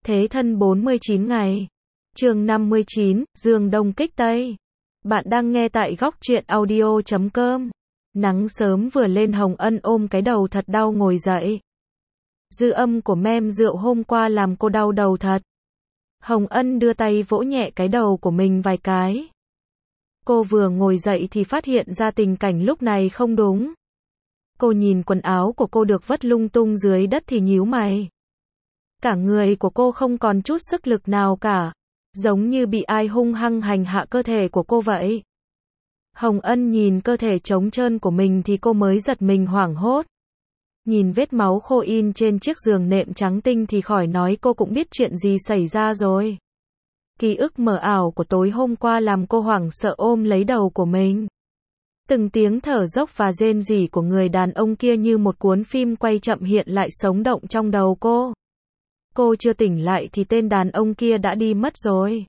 Thế thân 49 ngày. Chương 59, Dương Đông kích Tây. Bạn đang nghe tại góc truyện audio.com. Nắng sớm vừa lên, Hồng Ân ôm cái đầu thật đau ngồi dậy. Dư âm của mem rượu hôm qua làm cô đau đầu thật. Hồng Ân đưa tay vỗ nhẹ cái đầu của mình vài cái. Cô vừa ngồi dậy thì phát hiện ra tình cảnh lúc này không đúng. Cô nhìn quần áo của cô được vất lung tung dưới đất thì nhíu mày. Cả người của cô không còn chút sức lực nào cả, giống như bị ai hung hăng hành hạ cơ thể của cô vậy. Hồng Ân nhìn cơ thể trống trơn của mình thì cô mới giật mình hoảng hốt. Nhìn vết máu khô in trên chiếc giường nệm trắng tinh thì khỏi nói cô cũng biết chuyện gì xảy ra rồi. Ký ức mờ ảo của tối hôm qua làm cô hoảng sợ ôm lấy đầu của mình. Từng tiếng thở dốc và rên rỉ của người đàn ông kia như một cuốn phim quay chậm hiện lại sống động trong đầu cô. Cô chưa tỉnh lại thì tên đàn ông kia đã đi mất rồi.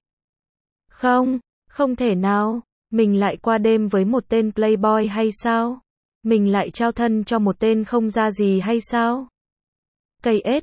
Không, không thể nào, mình lại qua đêm với một tên playboy hay sao? Mình lại trao thân cho một tên không ra gì hay sao? Cây ết,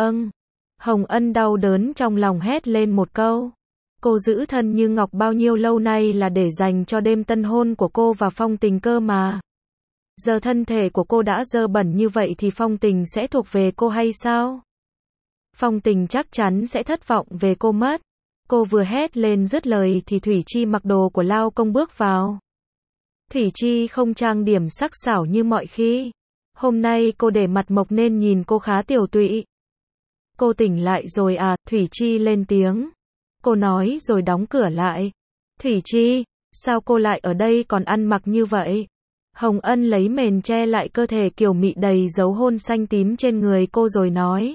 Hồng Ân đau đớn trong lòng hét lên một câu. Cô giữ thân như ngọc bao nhiêu lâu nay là để dành cho đêm tân hôn của cô và Phong Tình cơ mà. Giờ thân thể của cô đã dơ bẩn như vậy thì Phong Tình sẽ thuộc về cô hay sao? Phong Tình chắc chắn sẽ thất vọng về cô mất. Cô vừa hét lên dứt lời thì Thủy Chi mặc đồ của lao công bước vào. Thủy Chi không trang điểm sắc sảo như mọi khi. Hôm nay cô để mặt mộc nên nhìn cô khá tiểu tụy. Cô tỉnh lại rồi à? Thủy Chi lên tiếng. Cô nói rồi đóng cửa lại. Thủy Chi, sao cô lại ở đây còn ăn mặc như vậy? Hồng Ân lấy mền che lại cơ thể kiều mị đầy dấu hôn xanh tím trên người cô rồi nói.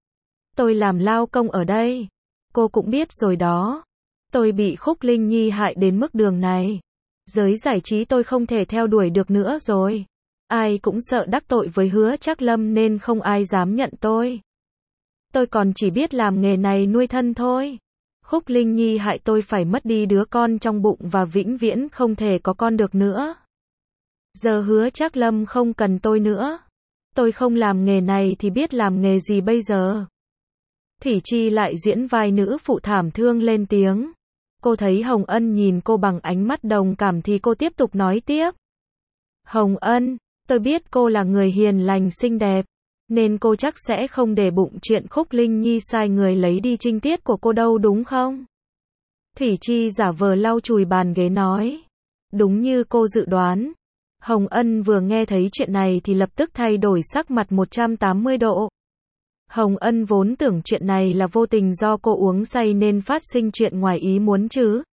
Tôi làm lao công ở đây. Cô cũng biết rồi đó. Tôi bị Khúc Linh Nhi hại đến mức đường này. Giới giải trí tôi không thể theo đuổi được nữa rồi. Ai cũng sợ đắc tội với Hứa Trác Lâm nên không ai dám nhận tôi. Tôi còn chỉ biết làm nghề này nuôi thân thôi. Khúc Linh Nhi hại tôi phải mất đi đứa con trong bụng và vĩnh viễn không thể có con được nữa. Giờ Hứa Trác Lâm không cần tôi nữa. Tôi không làm nghề này thì biết làm nghề gì bây giờ? Thủy Chi lại diễn vai nữ phụ thảm thương lên tiếng. Cô thấy Hồng Ân nhìn cô bằng ánh mắt đồng cảm thì cô tiếp tục nói tiếp. Hồng Ân, tôi biết cô là người hiền lành xinh đẹp, nên cô chắc sẽ không để bụng chuyện Khúc Linh Nhi sai người lấy đi trinh tiết của cô đâu đúng không? Thủy Chi giả vờ lau chùi bàn ghế nói. Đúng như cô dự đoán. Hồng Ân vừa nghe thấy chuyện này thì lập tức thay đổi sắc mặt 180 độ. Hồng Ân vốn tưởng chuyện này là vô tình do cô uống say nên phát sinh chuyện ngoài ý muốn chứ.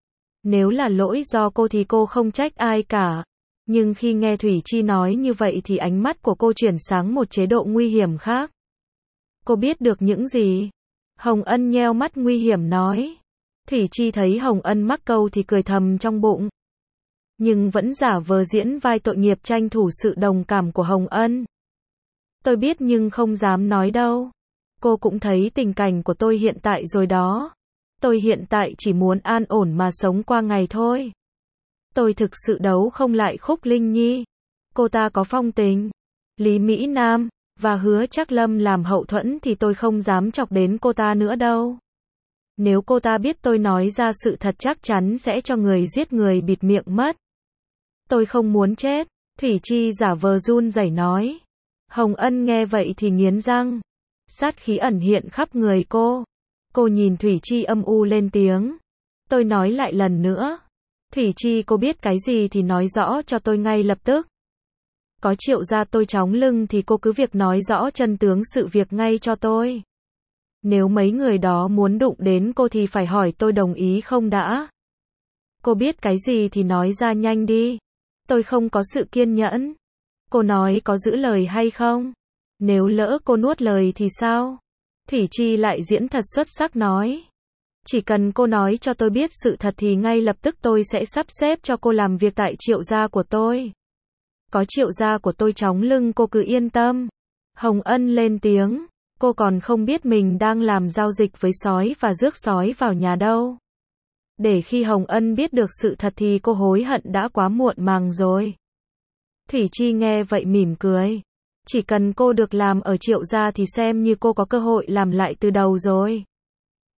Nếu là lỗi do cô thì cô không trách ai cả. Nhưng khi nghe Thủy Chi nói như vậy thì ánh mắt của cô chuyển sang một chế độ nguy hiểm khác. Cô biết được những gì? Hồng Ân nheo mắt nguy hiểm nói. Thủy Chi thấy Hồng Ân mắc câu thì cười thầm trong bụng. Nhưng vẫn giả vờ diễn vai tội nghiệp tranh thủ sự đồng cảm của Hồng Ân. Tôi biết nhưng không dám nói đâu. Cô cũng thấy tình cảnh của tôi hiện tại rồi đó. Tôi hiện tại chỉ muốn an ổn mà sống qua ngày thôi. Tôi thực sự đấu không lại Khúc Linh Nhi. Cô ta có Phong Tình, Lý Mỹ Nam và Hứa Trác Lâm làm hậu thuẫn thì tôi không dám chọc đến cô ta nữa đâu. Nếu cô ta biết tôi nói ra sự thật chắc chắn sẽ cho người giết người bịt miệng mất. Tôi không muốn chết. Thủy Chi giả vờ run rẩy nói. Hồng Ân nghe vậy thì nghiến răng. Sát khí ẩn hiện khắp người cô. Cô nhìn Thủy Chi âm u lên tiếng. Tôi nói lại lần nữa. Thủy Chi, cô biết cái gì thì nói rõ cho tôi ngay lập tức. Có Triệu gia tôi chóng lưng thì cô cứ việc nói rõ chân tướng sự việc ngay cho tôi. Nếu mấy người đó muốn đụng đến cô thì phải hỏi tôi đồng ý không đã. Cô biết cái gì thì nói ra nhanh đi. Tôi không có sự kiên nhẫn. Cô nói có giữ lời hay không? Nếu lỡ cô nuốt lời thì sao? Thủy Chi lại diễn thật xuất sắc nói. Chỉ cần cô nói cho tôi biết sự thật thì ngay lập tức tôi sẽ sắp xếp cho cô làm việc tại Triệu gia của tôi. Có Triệu gia của tôi chóng lưng cô cứ yên tâm. Hồng Ân lên tiếng. Cô còn không biết mình đang làm giao dịch với sói và rước sói vào nhà đâu. Để khi Hồng Ân biết được sự thật thì cô hối hận đã quá muộn màng rồi. Thủy Chi nghe vậy mỉm cười. Chỉ cần cô được làm ở Triệu gia thì xem như cô có cơ hội làm lại từ đầu rồi.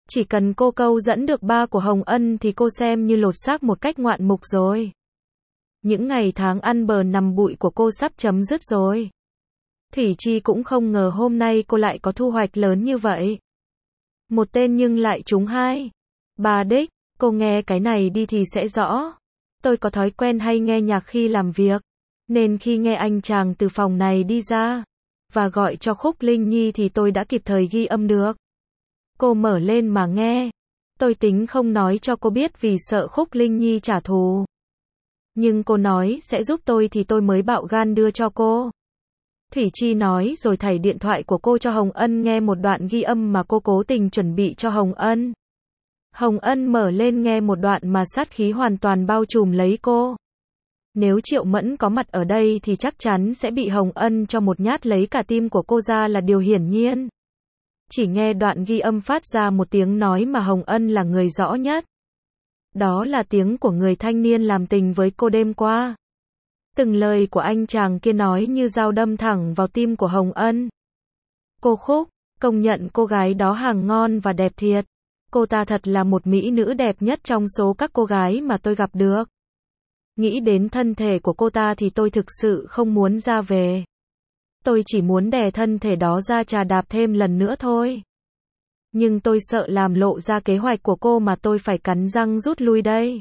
Chỉ cần cô câu dẫn được ba của Hồng Ân thì cô xem như lột xác một cách ngoạn mục rồi. Những ngày tháng ăn bờ nằm bụi của cô sắp chấm dứt rồi. Thủy Chi cũng không ngờ hôm nay cô lại có thu hoạch lớn như vậy. Một tên nhưng lại trúng hai. Ba đích, cô nghe cái này đi thì sẽ rõ. Tôi có thói quen hay nghe nhạc khi làm việc, nên khi nghe anh chàng từ phòng này đi ra và gọi cho Khúc Linh Nhi thì tôi đã kịp thời ghi âm được. Cô mở lên mà nghe. Tôi tính không nói cho cô biết vì sợ Khúc Linh Nhi trả thù. Nhưng cô nói sẽ giúp tôi thì tôi mới bạo gan đưa cho cô. Thủy Chi nói rồi thảy điện thoại của cô cho Hồng Ân nghe một đoạn ghi âm mà cô cố tình chuẩn bị cho Hồng Ân. Hồng Ân mở lên nghe một đoạn mà sát khí hoàn toàn bao trùm lấy cô. Nếu Triệu Mẫn có mặt ở đây thì chắc chắn sẽ bị Hồng Ân cho một nhát lấy cả tim của cô ra là điều hiển nhiên. Chỉ nghe đoạn ghi âm phát ra một tiếng nói mà Hồng Ân là người rõ nhất. Đó là tiếng của người thanh niên làm tình với cô đêm qua. Từng lời của anh chàng kia nói như dao đâm thẳng vào tim của Hồng Ân. Cô Khúc, công nhận cô gái đó hàng ngon và đẹp thiệt. Cô ta thật là một mỹ nữ đẹp nhất trong số các cô gái mà tôi gặp được. Nghĩ đến thân thể của cô ta thì tôi thực sự không muốn ra về. Tôi chỉ muốn đè thân thể đó ra chà đạp thêm lần nữa thôi. Nhưng tôi sợ làm lộ ra kế hoạch của cô mà tôi phải cắn răng rút lui đây.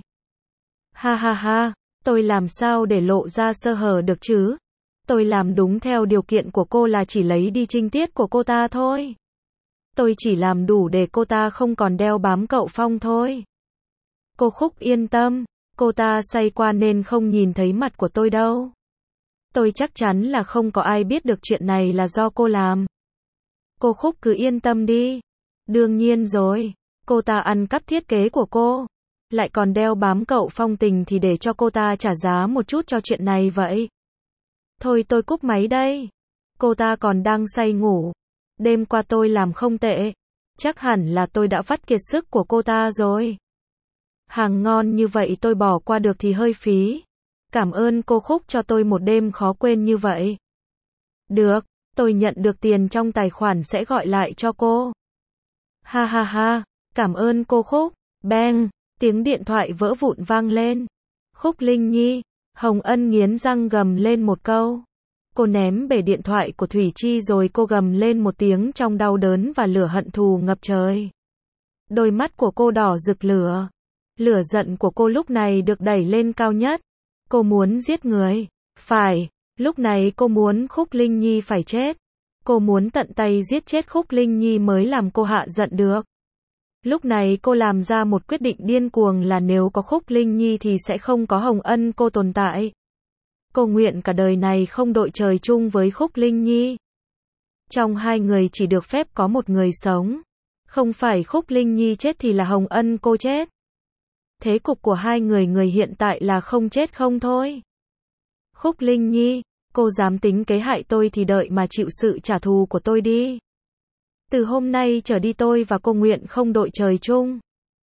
Ha ha ha, tôi làm sao để lộ ra sơ hở được chứ? Tôi làm đúng theo điều kiện của cô là chỉ lấy đi trinh tiết của cô ta thôi. Tôi chỉ làm đủ để cô ta không còn đeo bám cậu Phong thôi. Cô Khúc yên tâm, cô ta say qua nên không nhìn thấy mặt của tôi đâu. Tôi chắc chắn là không có ai biết được chuyện này là do cô làm. Cô Khúc cứ yên tâm đi. Đương nhiên rồi, cô ta ăn cắp thiết kế của cô, lại còn đeo bám cậu Phong tình thì để cho cô ta trả giá một chút cho chuyện này vậy. Thôi tôi cúp máy đây. Cô ta còn đang say ngủ. Đêm qua tôi làm không tệ. Chắc hẳn là tôi đã vắt kiệt sức của cô ta rồi. Hàng ngon như vậy tôi bỏ qua được thì hơi phí. Cảm ơn cô Khúc cho tôi một đêm khó quên như vậy. Được, tôi nhận được tiền trong tài khoản sẽ gọi lại cho cô. Ha ha ha, cảm ơn cô Khúc. Beng, tiếng điện thoại vỡ vụn vang lên. Khúc Linh Nhi, Hồng Ân nghiến răng gầm lên một câu. Cô ném bể điện thoại của Thủy Chi rồi cô gầm lên một tiếng trong đau đớn và lửa hận thù ngập trời. Đôi mắt của cô đỏ rực lửa. Lửa giận của cô lúc này được đẩy lên cao nhất. Cô muốn giết người. Phải, lúc này cô muốn Khúc Linh Nhi phải chết. Cô muốn tận tay giết chết Khúc Linh Nhi mới làm cô hạ giận được. Lúc này cô làm ra một quyết định điên cuồng là nếu có Khúc Linh Nhi thì sẽ không có Hồng Ân cô tồn tại. Cô nguyện cả đời này không đội trời chung với Khúc Linh Nhi. Trong hai người chỉ được phép có một người sống. Không phải Khúc Linh Nhi chết thì là Hồng Ân cô chết. Thế cục của hai người hiện tại là không chết không thôi. Khúc Linh Nhi, cô dám tính kế hại tôi thì đợi mà chịu sự trả thù của tôi đi. Từ hôm nay trở đi tôi và cô nguyện không đội trời chung.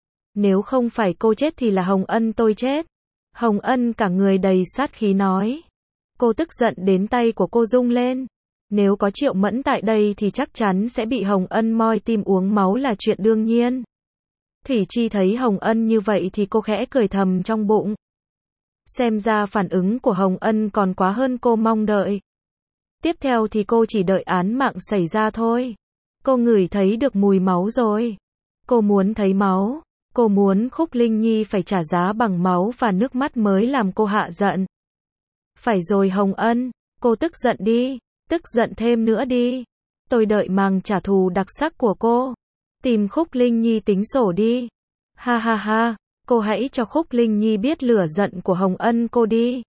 Nếu không phải cô chết thì là Hồng Ân tôi chết. Hồng Ân cả người đầy sát khí nói. Cô tức giận đến tay của cô rung lên. Nếu có Triệu Mẫn tại đây thì chắc chắn sẽ bị Hồng Ân moi tim uống máu là chuyện đương nhiên. Thủy Chi thấy Hồng Ân như vậy thì cô khẽ cười thầm trong bụng. Xem ra phản ứng của Hồng Ân còn quá hơn cô mong đợi. Tiếp theo thì cô chỉ đợi án mạng xảy ra thôi. Cô ngửi thấy được mùi máu rồi. Cô muốn thấy máu. Cô muốn Khúc Linh Nhi phải trả giá bằng máu và nước mắt mới làm cô hạ giận. Phải rồi Hồng Ân, cô tức giận đi, tức giận thêm nữa đi. Tôi đợi màn trả thù đặc sắc của cô. Tìm Khúc Linh Nhi tính sổ đi. Ha ha ha, cô hãy cho Khúc Linh Nhi biết lửa giận của Hồng Ân cô đi.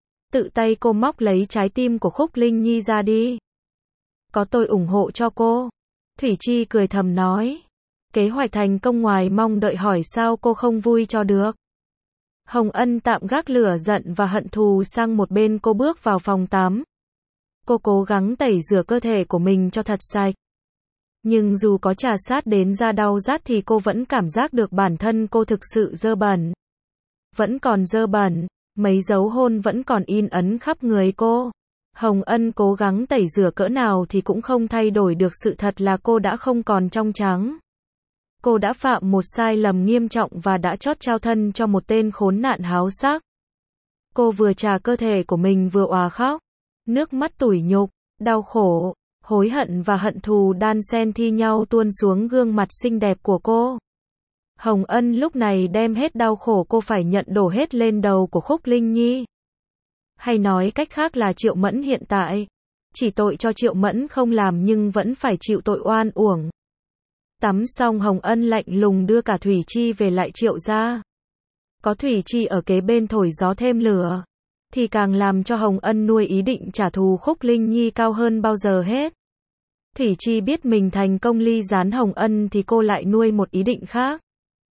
Tự tay cô móc lấy trái tim của Khúc Linh Nhi ra đi. Có tôi ủng hộ cho cô. Thủy Chi cười thầm nói. Kế hoạch thành công ngoài mong đợi hỏi sao cô không vui cho được. Hồng Ân tạm gác lửa giận và hận thù sang một bên, cô bước vào phòng tắm. Cô cố gắng tẩy rửa cơ thể của mình cho thật sạch. Nhưng dù có trà sát đến da đau rát thì cô vẫn cảm giác được bản thân cô thực sự dơ bẩn. Vẫn còn dơ bẩn, mấy dấu hôn vẫn còn in ấn khắp người cô. Hồng Ân cố gắng tẩy rửa cỡ nào thì cũng không thay đổi được sự thật là cô đã không còn trong trắng. Cô đã phạm một sai lầm nghiêm trọng và đã chót trao thân cho một tên khốn nạn háo sắc. Cô vừa trà cơ thể của mình vừa òa khóc. Nước mắt tủi nhục, đau khổ, hối hận và hận thù đan xen thi nhau tuôn xuống gương mặt xinh đẹp của cô. Hồng Ân lúc này đem hết đau khổ cô phải nhận đổ hết lên đầu của Khúc Linh Nhi. Hay nói cách khác là Triệu Mẫn hiện tại. Chỉ tội cho Triệu Mẫn không làm nhưng vẫn phải chịu tội oan uổng. Tắm xong Hồng Ân lạnh lùng đưa cả Thủy Chi về lại Triệu gia. Có Thủy Chi ở kế bên thổi gió thêm lửa, thì càng làm cho Hồng Ân nuôi ý định trả thù Khúc Linh Nhi cao hơn bao giờ hết. Thủy Chi biết mình thành công ly gián Hồng Ân thì cô lại nuôi một ý định khác.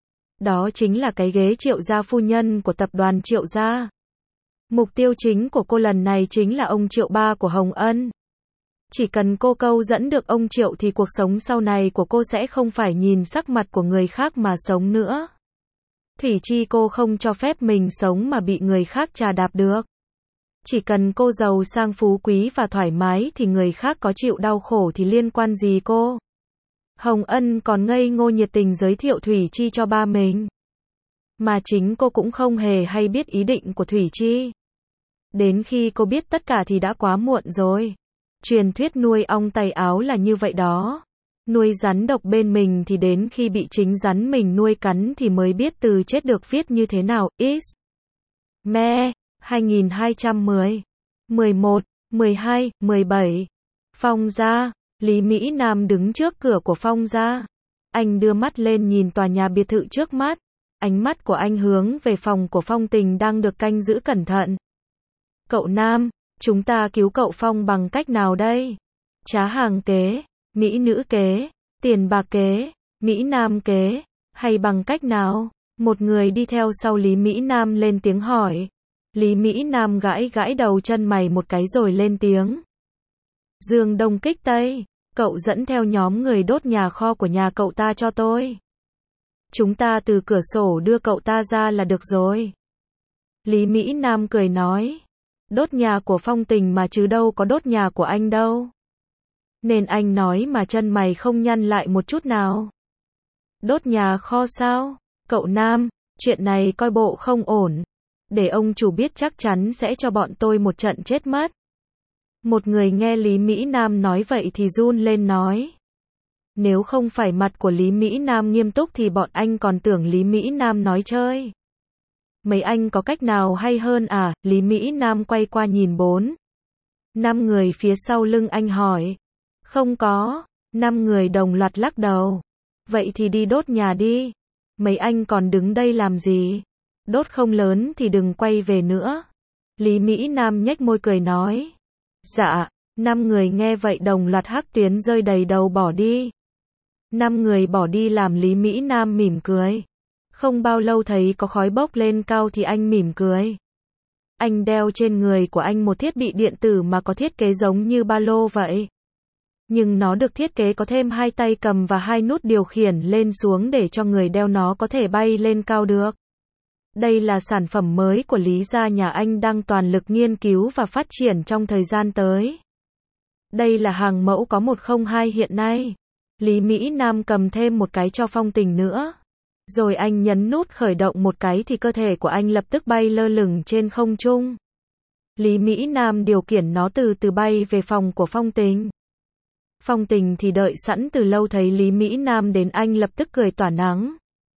Đó chính là cái ghế Triệu gia phu nhân của tập đoàn Triệu gia. Mục tiêu chính của cô lần này chính là ông Triệu ba của Hồng Ân. Chỉ cần cô câu dẫn được ông Triệu thì cuộc sống sau này của cô sẽ không phải nhìn sắc mặt của người khác mà sống nữa. Thủy Chi cô không cho phép mình sống mà bị người khác chà đạp được. Chỉ cần cô giàu sang phú quý và thoải mái thì người khác có chịu đau khổ thì liên quan gì cô. Hồng Ân còn ngây ngô nhiệt tình giới thiệu Thủy Chi cho ba mình. Mà chính cô cũng không hề hay biết ý định của Thủy Chi. Đến khi cô biết tất cả thì đã quá muộn rồi. Truyền thuyết nuôi ong tay áo là như vậy đó. Nuôi rắn độc bên mình thì đến khi bị chính rắn mình nuôi cắn thì mới biết từ chết được viết như thế nào. Is. Me. 2210. 11, 12, 17. Phong gia. Lý Mỹ Nam đứng trước cửa của Phong gia. Anh đưa mắt lên nhìn tòa nhà biệt thự trước mắt. Ánh mắt của anh hướng về phòng của Phong Tình đang được canh giữ cẩn thận. Cậu Nam, chúng ta cứu cậu Phong bằng cách nào đây? Trá hàng kế, mỹ nữ kế, tiền bạc kế, Mỹ Nam kế, hay bằng cách nào? Một người đi theo sau Lý Mỹ Nam lên tiếng hỏi. Lý Mỹ Nam gãi gãi đầu chân mày một cái rồi lên tiếng. Dương Đông Kích Tây, cậu dẫn theo nhóm người đốt nhà kho của nhà cậu ta cho tôi. Chúng ta từ cửa sổ đưa cậu ta ra là được rồi. Lý Mỹ Nam cười nói. Đốt nhà của Phong Tình mà chứ đâu có đốt nhà của anh đâu. Nên anh nói mà chân mày không nhăn lại một chút nào. Đốt nhà kho sao? Cậu Nam, chuyện này coi bộ không ổn. Để ông chủ biết chắc chắn sẽ cho bọn tôi một trận chết mất. Một người nghe Lý Mỹ Nam nói vậy thì run lên nói. Nếu không phải mặt của Lý Mỹ Nam nghiêm túc thì bọn anh còn tưởng Lý Mỹ Nam nói chơi. Mấy anh có cách nào hay hơn à? Lý Mỹ Nam quay qua nhìn 5 người phía sau lưng anh hỏi. Không có. 5 người đồng loạt lắc đầu. Vậy thì đi đốt nhà đi. Mấy anh còn đứng đây làm gì? Đốt không lớn thì đừng quay về nữa. Lý Mỹ Nam nhếch môi cười nói. Dạ. 5 người nghe vậy đồng loạt hắc tuyến rơi đầy đầu bỏ đi. 5 người bỏ đi làm Lý Mỹ Nam mỉm cười. Không bao lâu thấy có khói bốc lên cao thì anh mỉm cười. Anh đeo trên người của anh một thiết bị điện tử mà có thiết kế giống như ba lô vậy. Nhưng nó được thiết kế có thêm 2 tay cầm và 2 nút điều khiển lên xuống để cho người đeo nó có thể bay lên cao được. Đây là sản phẩm mới của Lý gia nhà anh đang toàn lực nghiên cứu và phát triển trong thời gian tới. Đây là hàng mẫu có 102 hiện nay. Lý Mỹ Nam cầm thêm một cái cho Phong Tình nữa. Rồi anh nhấn nút khởi động một cái thì cơ thể của anh lập tức bay lơ lửng trên không trung. Lý Mỹ Nam điều khiển nó từ từ bay về phòng của Phong Tình. Phong Tình thì đợi sẵn từ lâu thấy Lý Mỹ Nam đến anh lập tức cười tỏa nắng.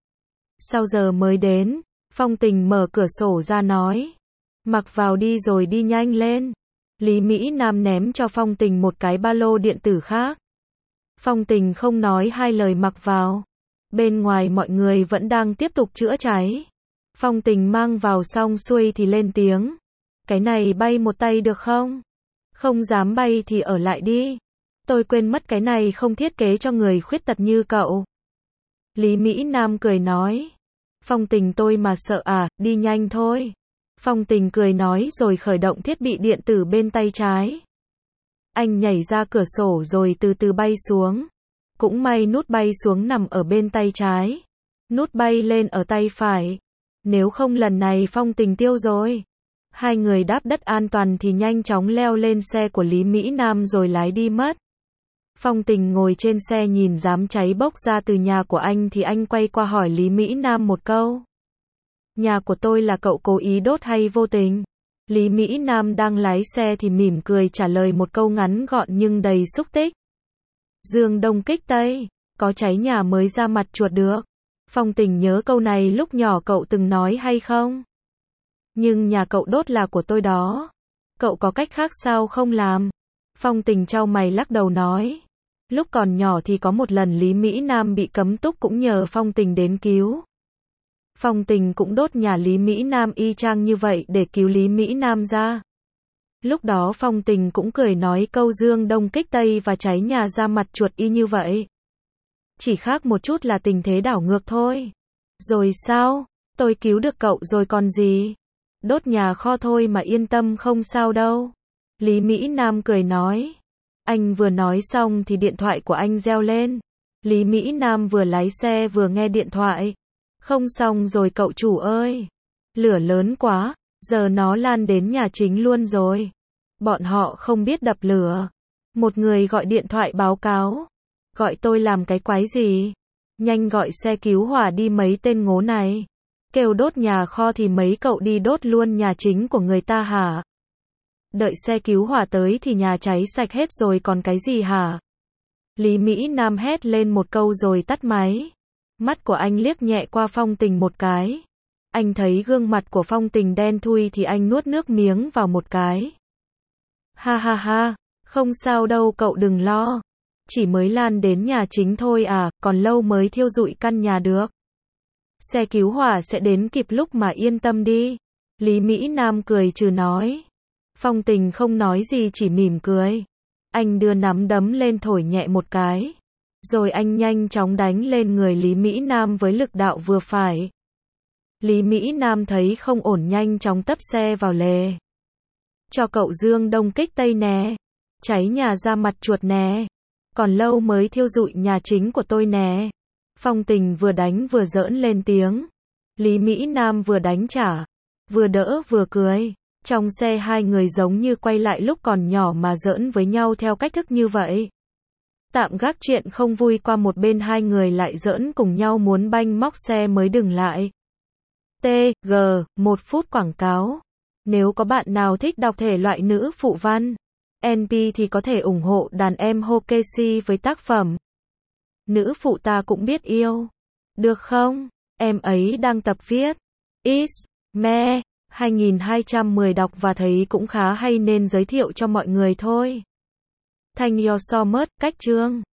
Sao giờ mới đến? Phong Tình mở cửa sổ ra nói. Mặc vào đi rồi đi nhanh lên. Lý Mỹ Nam ném cho Phong Tình một cái ba lô điện tử khác. Phong Tình không nói hai lời mặc vào. Bên ngoài mọi người vẫn đang tiếp tục chữa cháy. Phong Tình mang vào xong xuôi thì lên tiếng. Cái này bay một tay được không? Không dám bay thì ở lại đi. Tôi quên mất cái này không thiết kế cho người khuyết tật như cậu. Lý Mỹ Nam cười nói. Phong Tình tôi mà sợ à, đi nhanh thôi. Phong Tình cười nói rồi khởi động thiết bị điện tử bên tay trái. Anh nhảy ra cửa sổ rồi từ từ bay xuống. Cũng may nút bay xuống nằm ở bên tay trái. Nút bay lên ở tay phải. Nếu không lần này Phong Tình tiêu rồi. Hai người đáp đất an toàn thì nhanh chóng leo lên xe của Lý Mỹ Nam rồi lái đi mất. Phong Tình ngồi trên xe nhìn đám cháy bốc ra từ nhà của anh thì anh quay qua hỏi Lý Mỹ Nam một câu. Nhà của tôi là cậu cố ý đốt hay vô tình? Lý Mỹ Nam đang lái xe thì mỉm cười trả lời một câu ngắn gọn nhưng đầy xúc tích. Dương đông kích tây, có cháy nhà mới ra mặt chuột được. Phong Tình nhớ câu này lúc nhỏ cậu từng nói hay không? Nhưng nhà cậu đốt là của tôi đó. Cậu có cách khác sao không làm? Phong Tình chau mày lắc đầu nói. Lúc còn nhỏ thì có một lần Lý Mỹ Nam bị cấm túc cũng nhờ Phong Tình đến cứu. Phong Tình cũng đốt nhà Lý Mỹ Nam y chang như vậy để cứu Lý Mỹ Nam ra. Lúc đó Phong Tình cũng cười nói câu dương đông kích tây và cháy nhà ra mặt chuột y như vậy. Chỉ khác một chút là tình thế đảo ngược thôi. Rồi sao? Tôi cứu được cậu rồi còn gì? Đốt nhà kho thôi mà yên tâm không sao đâu. Lý Mỹ Nam cười nói. Anh vừa nói xong thì điện thoại của anh reo lên. Lý Mỹ Nam vừa lái xe vừa nghe điện thoại. Không xong rồi cậu chủ ơi. Lửa lớn quá, giờ nó lan đến nhà chính luôn rồi. Bọn họ không biết dập lửa. Một người gọi điện thoại báo cáo. Gọi tôi làm cái quái gì? Nhanh gọi xe cứu hỏa đi mấy tên ngố này. Kêu đốt nhà kho thì mấy cậu đi đốt luôn nhà chính của người ta hả? Đợi xe cứu hỏa tới thì nhà cháy sạch hết rồi còn cái gì hả? Lý Mỹ Nam hét lên một câu rồi tắt máy. Mắt của anh liếc nhẹ qua Phong Tình một cái. Anh thấy gương mặt của Phong Tình đen thui thì anh nuốt nước miếng vào một cái. Ha ha ha, không sao đâu cậu đừng lo. Chỉ mới lan đến nhà chính thôi à, còn lâu mới thiêu rụi căn nhà được. Xe cứu hỏa sẽ đến kịp lúc mà yên tâm đi. Lý Mỹ Nam cười trừ nói. Phong Tình không nói gì chỉ mỉm cười. Anh đưa nắm đấm lên thổi nhẹ một cái. Rồi anh nhanh chóng đánh lên người Lý Mỹ Nam với lực đạo vừa phải. Lý Mỹ Nam thấy không ổn nhanh chóng tấp xe vào lề. Cho cậu dương đông kích tây nè. Cháy nhà ra mặt chuột nè. Còn lâu mới thiêu rụi nhà chính của tôi nè. Phong Tình vừa đánh vừa giỡn lên tiếng. Lý Mỹ Nam vừa đánh trả. Vừa đỡ vừa cười. Trong xe hai người giống như quay lại lúc còn nhỏ mà giỡn với nhau theo cách thức như vậy. Tạm gác chuyện không vui qua một bên hai người lại giỡn cùng nhau muốn banh móc xe mới dừng lại. TG, 1 phút quảng cáo. Nếu có bạn nào thích đọc thể loại nữ phụ văn, NP thì có thể ủng hộ đàn em Hokeshi với tác phẩm Nữ phụ ta cũng biết yêu. Được không? Em ấy đang tập viết Is, Me, 2210 đọc và thấy cũng khá hay nên giới thiệu cho mọi người thôi. Thank you so much, cách chương.